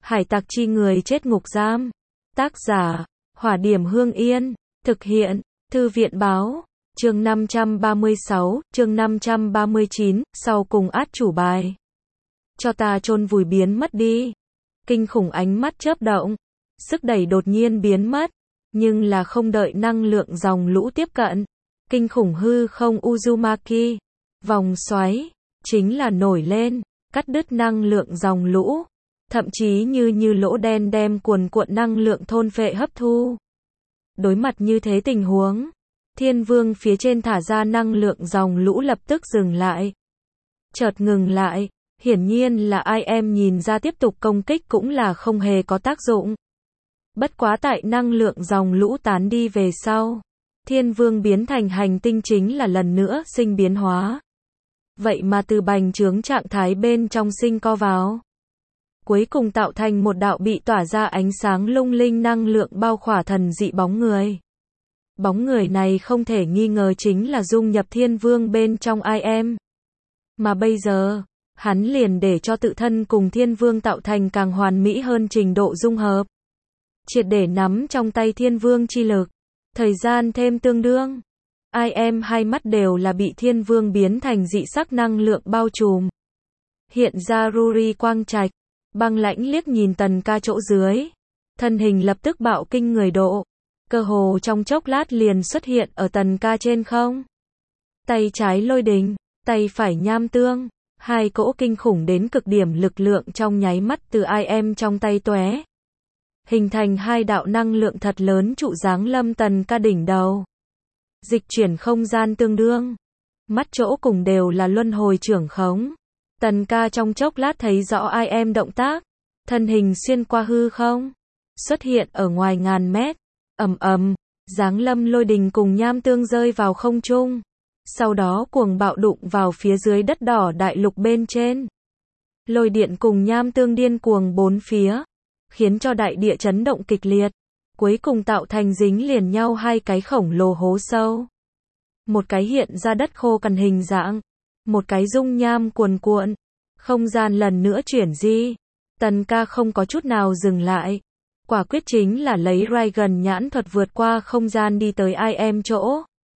Hải tặc chi người chết ngục giam. Tác giả, Hỏa Điểm Hương Yên. Thực hiện, Thư viện báo. Chương 536, chương 539, sau cùng át chủ bài. Cho ta chôn vùi biến mất đi. Kinh khủng ánh mắt chớp động. Sức đẩy đột nhiên biến mất. Nhưng là không đợi năng lượng dòng lũ tiếp cận. Kinh khủng hư không Uzumaki. Vòng xoáy. Chính là nổi lên. Cắt đứt năng lượng dòng lũ. Thậm chí như lỗ đen đem cuồn cuộn năng lượng thôn phệ hấp thu. Đối mặt như thế tình huống. Thiên vương phía trên thả ra năng lượng dòng lũ lập tức dừng lại. Chợt ngừng lại. Hiển nhiên là ai em nhìn ra tiếp tục công kích cũng là không hề có tác dụng. Bất quá tại năng lượng dòng lũ tán đi về sau. Thiên vương biến thành hành tinh chính là lần nữa sinh biến hóa. Vậy mà từ bành trướng trạng thái bên trong sinh co vào. Cuối cùng tạo thành một đạo bị tỏa ra ánh sáng lung linh năng lượng bao khỏa thần dị bóng người. Bóng người này không thể nghi ngờ chính là dung nhập thiên vương bên trong ai em. Mà bây giờ, hắn liền để cho tự thân cùng thiên vương tạo thành càng hoàn mỹ hơn trình độ dung hợp. Triệt để nắm trong tay thiên vương chi lực. Thời gian thêm tương đương. Ai em hai mắt đều là bị thiên vương biến thành dị sắc năng lượng bao trùm. Hiện ra Ruri quang trạch. Băng lãnh liếc nhìn Tần Ca chỗ dưới. Thân hình lập tức bạo kinh người độ. Cơ hồ trong chốc lát liền xuất hiện ở Tần Ca trên không. Tay trái lôi đình, tay phải nham tương. Hai cỗ kinh khủng đến cực điểm lực lượng trong nháy mắt từ ai em trong tay tóe. Hình thành hai đạo năng lượng thật lớn trụ giáng lâm Tần Ca đỉnh đầu. Dịch chuyển không gian tương đương. Mắt chỗ cùng đều là luân hồi trưởng khống. Tần Ca trong chốc lát thấy rõ ai em động tác. Thân hình xuyên qua hư không. Xuất hiện ở ngoài ngàn mét. Ầm ầm, giáng lâm lôi đình cùng nham tương rơi vào không trung. Sau đó cuồng bạo đụng vào phía dưới đất đỏ đại lục bên trên. Lôi điện cùng nham tương điên cuồng bốn phía. Khiến cho đại địa chấn động kịch liệt. Cuối cùng tạo thành dính liền nhau hai cái khổng lồ hố sâu. Một cái hiện ra đất khô cằn hình dạng. Một cái dung nham cuồn cuộn. Không gian lần nữa chuyển di. Tần Ca không có chút nào dừng lại. Quả quyết chính là lấy Raigan nhãn thuật vượt qua không gian đi tới ai em chỗ.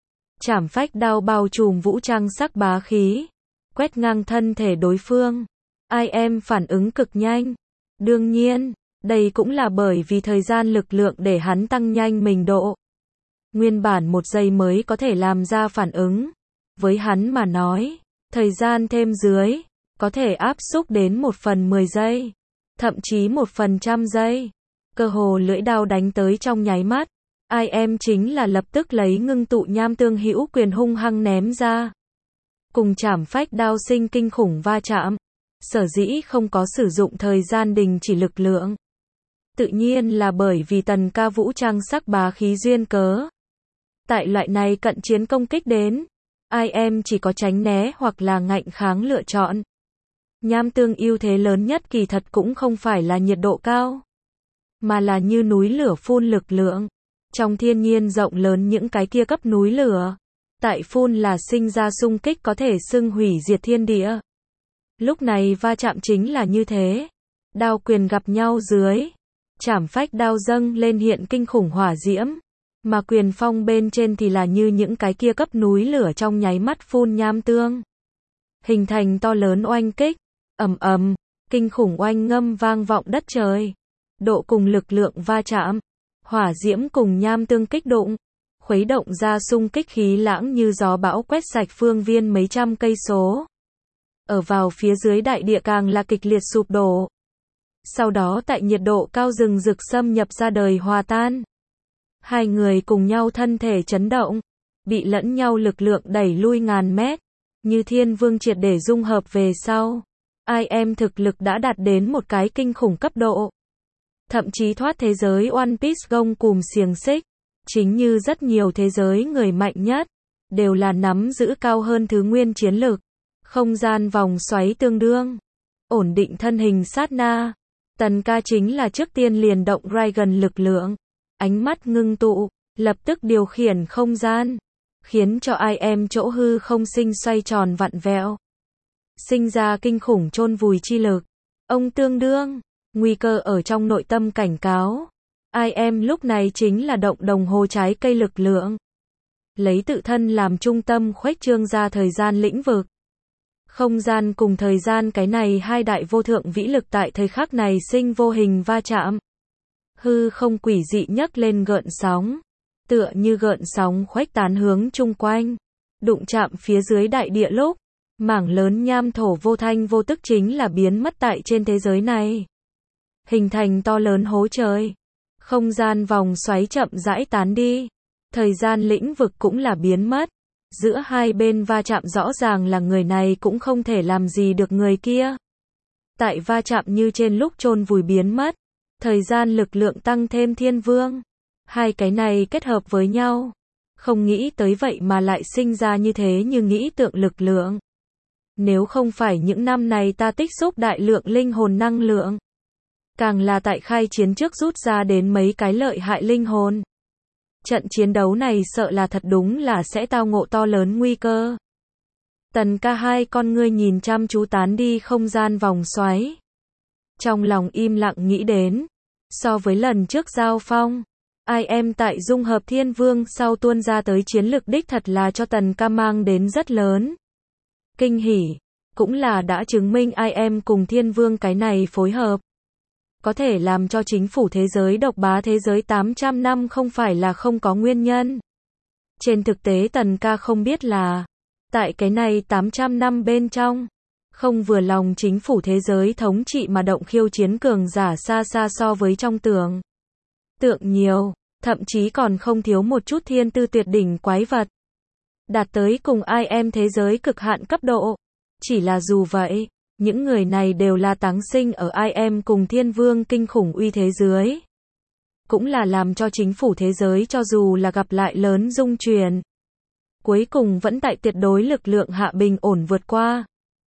Trảm phách đao bao trùm vũ trang sắc bá khí. Quét ngang thân thể đối phương. Ai em phản ứng cực nhanh. Đương nhiên, đây cũng là bởi vì thời gian lực lượng để hắn tăng nhanh mình độ. Nguyên bản 1 giây mới có thể làm ra phản ứng. Với hắn mà nói, thời gian thêm dưới, có thể áp xúc đến 1/10 giây. Thậm chí 1/100 giây. Cơ hồ lưỡi đao đánh tới trong nháy mắt. Ai em chính là lập tức lấy ngưng tụ nham tương hữu quyền hung hăng ném ra. Cùng trảm phách đao sinh kinh khủng va chạm. Sở dĩ không có sử dụng thời gian đình chỉ lực lượng. Tự nhiên là bởi vì Tần Ca vũ trang sắc bá khí duyên cớ. Tại loại này cận chiến công kích đến, ai em chỉ có tránh né hoặc là ngạnh kháng lựa chọn. Nham tương ưu thế lớn nhất kỳ thật cũng không phải là nhiệt độ cao, mà là như núi lửa phun lực lượng. Trong thiên nhiên rộng lớn những cái kia cấp núi lửa, tại phun là sinh ra xung kích có thể xưng hủy diệt thiên địa. Lúc này va chạm chính là như thế. Đao quyền gặp nhau dưới. Trảm phách đao dâng lên hiện kinh khủng hỏa diễm. Mà quyền phong bên trên thì là như những cái kia cấp núi lửa trong nháy mắt phun nham tương. Hình thành to lớn oanh kích. Ầm ầm, kinh khủng oanh ngâm vang vọng đất trời. Độ cùng lực lượng va chạm. Hỏa diễm cùng nham tương kích đụng. Khuấy động ra xung kích khí lãng như gió bão quét sạch phương viên mấy trăm cây số. Ở vào phía dưới đại địa càng là kịch liệt sụp đổ. Sau đó tại nhiệt độ cao rừng rực xâm nhập ra đời hòa tan. Hai người cùng nhau thân thể chấn động. Bị lẫn nhau lực lượng đẩy lui ngàn mét. Như thiên vương triệt để dung hợp về sau. Ai em thực lực đã đạt đến một cái kinh khủng cấp độ. Thậm chí thoát thế giới One Piece gông cùm xiềng xích. Chính như rất nhiều thế giới người mạnh nhất. Đều là nắm giữ cao hơn thứ nguyên chiến lực. Không gian vòng xoáy tương đương. Ổn định thân hình sát na. Tần Ca chính là trước tiên liền động Raigan lực lượng. Ánh mắt ngưng tụ. Lập tức điều khiển không gian. Khiến cho ai em chỗ hư không sinh xoay tròn vặn vẹo. Sinh ra kinh khủng chôn vùi chi lực. Ông tương đương. nguy cơ ở trong nội tâm cảnh cáo. I am lúc này chính là động đồng hồ trái cây lực lượng. Lấy tự thân làm trung tâm khuếch trương ra thời gian lĩnh vực. Không gian cùng thời gian, cái này hai đại vô thượng vĩ lực tại thời khắc này sinh vô hình va chạm. Hư không quỷ dị nhấc lên gợn sóng, tựa như gợn sóng khuếch tán hướng chung quanh, đụng chạm phía dưới đại địa lúc, mảng lớn nham thổ vô thanh vô tức chính là biến mất tại trên thế giới này. Hình thành to lớn hố trời. Không gian vòng xoáy chậm rãi tán đi. Thời gian lĩnh vực cũng là biến mất. Giữa hai bên va chạm rõ ràng là người này cũng không thể làm gì được người kia. Tại va chạm như trên lúc chôn vùi biến mất. Thời gian lực lượng tăng thêm thiên vương. Hai cái này kết hợp với nhau. Không nghĩ tới vậy mà lại sinh ra như thế như nghĩ tượng lực lượng. Nếu không phải những năm này ta tích xúc đại lượng linh hồn năng lượng. Càng là tại khai chiến trước rút ra đến mấy cái lợi hại linh hồn. Trận chiến đấu này sợ là thật đúng là sẽ tao ngộ to lớn nguy cơ. Tần ca hai con ngươi nhìn chăm chú tán đi không gian vòng xoáy. Trong lòng im lặng nghĩ đến. So với lần trước giao phong, I am tại dung hợp thiên vương sau tuôn ra tới chiến lực đích thật là cho tần ca mang đến rất lớn. Kinh hỉ, cũng là đã chứng minh I am cùng thiên vương cái này phối hợp. Có thể làm cho chính phủ thế giới độc bá thế giới 800 năm không phải là không có nguyên nhân. Trên thực tế tần ca không biết là, tại cái này 800 năm bên trong, không vừa lòng chính phủ thế giới thống trị mà động khiêu chiến cường giả xa xa so với trong tưởng tượng nhiều, thậm chí còn không thiếu một chút thiên tư tuyệt đỉnh quái vật. Đạt tới cùng I am thế giới cực hạn cấp độ. Chỉ là dù vậy, những người này đều là táng sinh ở I am cùng thiên vương kinh khủng uy thế dưới. Cũng là làm cho chính phủ thế giới cho dù là gặp lại lớn dung chuyển. Cuối cùng vẫn tại tuyệt đối lực lượng hạ bình ổn vượt qua.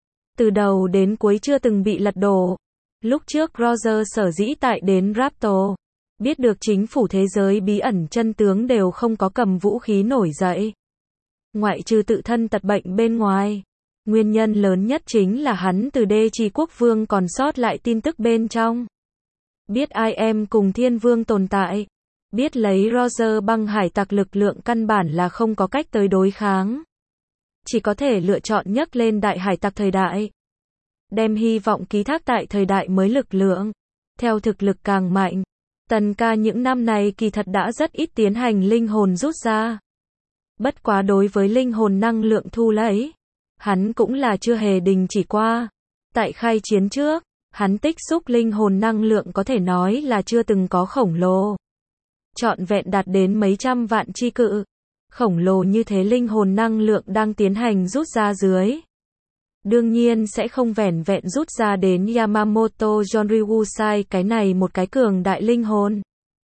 Từ đầu đến cuối chưa từng bị lật đổ. Lúc trước Roger sở dĩ tại đến Raptor. Biết được chính phủ thế giới bí ẩn chân tướng đều không có cầm vũ khí nổi dậy. Ngoại trừ tự thân tật bệnh bên ngoài. Nguyên nhân lớn nhất chính là hắn từ đê trì quốc vương còn sót lại tin tức bên trong. Biết I am cùng thiên vương tồn tại. Biết lấy Roger băng hải tặc lực lượng căn bản là không có cách tới đối kháng. Chỉ có thể lựa chọn nhấc lên đại hải tặc thời đại. Đem hy vọng ký thác tại thời đại mới lực lượng. Theo thực lực càng mạnh. Tần ca những năm này kỳ thật đã rất ít tiến hành linh hồn rút ra. Bất quá đối với linh hồn năng lượng thu lấy, hắn cũng là chưa hề đình chỉ qua. Tại khai chiến trước, hắn tích xúc linh hồn năng lượng có thể nói là chưa từng có khổng lồ. Trọn vẹn đạt đến mấy trăm vạn chi cự. Khổng lồ như thế linh hồn năng lượng đang tiến hành rút ra dưới. Đương nhiên sẽ không vẻn vẹn rút ra đến Yamamoto Jonryusai cái này một cái cường đại linh hồn.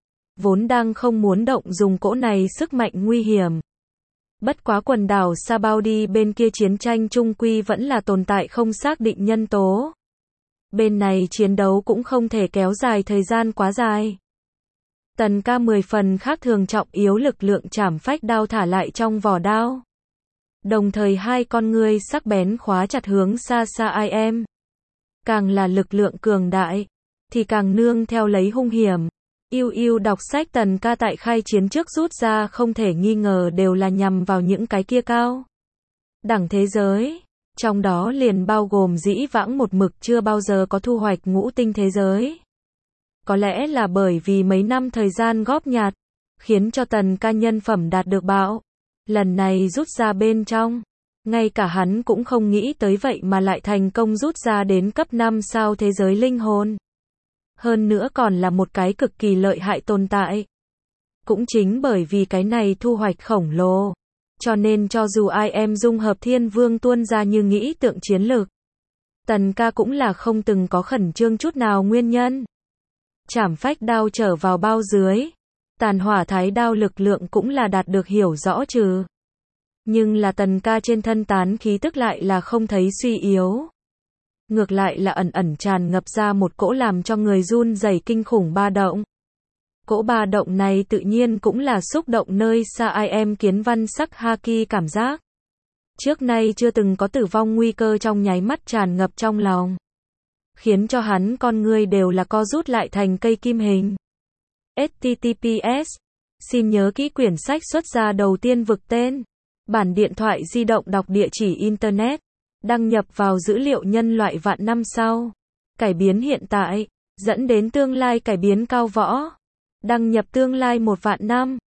Vốn đang không muốn động dùng cỗ này sức mạnh nguy hiểm. Bất quá quần đảo Sabaudi bên kia chiến tranh chung quy vẫn là tồn tại không xác định nhân tố. Bên này chiến đấu cũng không thể kéo dài thời gian quá dài. Tần ca 10 phần khác thường trọng yếu lực lượng chảm phách đao thả lại trong vỏ đao. Đồng thời hai con ngươi sắc bén khóa chặt hướng xa xa I am. Càng là lực lượng cường đại, thì càng nương theo lấy hung hiểm. Yêu đọc sách tần ca tại khai chiến trước rút ra không thể nghi ngờ đều là nhằm vào những cái kia cao đẳng thế giới. Trong đó liền bao gồm dĩ vãng một mực chưa bao giờ có thu hoạch ngũ tinh thế giới. Có lẽ là bởi vì mấy năm thời gian góp nhặt, khiến cho tần ca nhân phẩm đạt được bạo. Lần này rút ra bên trong, ngay cả hắn cũng không nghĩ tới vậy mà lại thành công rút ra đến cấp 5 sao thế giới linh hồn. Hơn nữa còn là một cái cực kỳ lợi hại tồn tại. Cũng chính bởi vì cái này thu hoạch khổng lồ. Cho nên cho dù I am dung hợp thiên vương tuôn ra như nghĩ tượng chiến lược. Tần ca cũng là không từng có khẩn trương chút nào nguyên nhân. Chảm phách đao trở vào bao dưới. Tàn hỏa thái đao lực lượng cũng là đạt được hiểu rõ trừ. Nhưng là tần ca trên thân tán khí tức lại là không thấy suy yếu. Ngược lại là ẩn ẩn tràn ngập ra một cỗ làm cho người run rẩy kinh khủng ba động. Cỗ ba động này tự nhiên cũng là xúc động nơi xa I am kiến văn sắc haki cảm giác. Trước nay chưa từng có tử vong nguy cơ trong nháy mắt tràn ngập trong lòng. khiến cho hắn con người đều là co rút lại thành cây kim hình. HTTPS. Xin nhớ kỹ quyển sách xuất ra đầu tiên vực tên. Bản điện thoại di động đọc địa chỉ Internet. Đăng nhập vào dữ liệu nhân loại vạn năm sau. Cải biến hiện tại. Dẫn đến tương lai cải biến cao võ. Đăng nhập tương lai 1 vạn năm.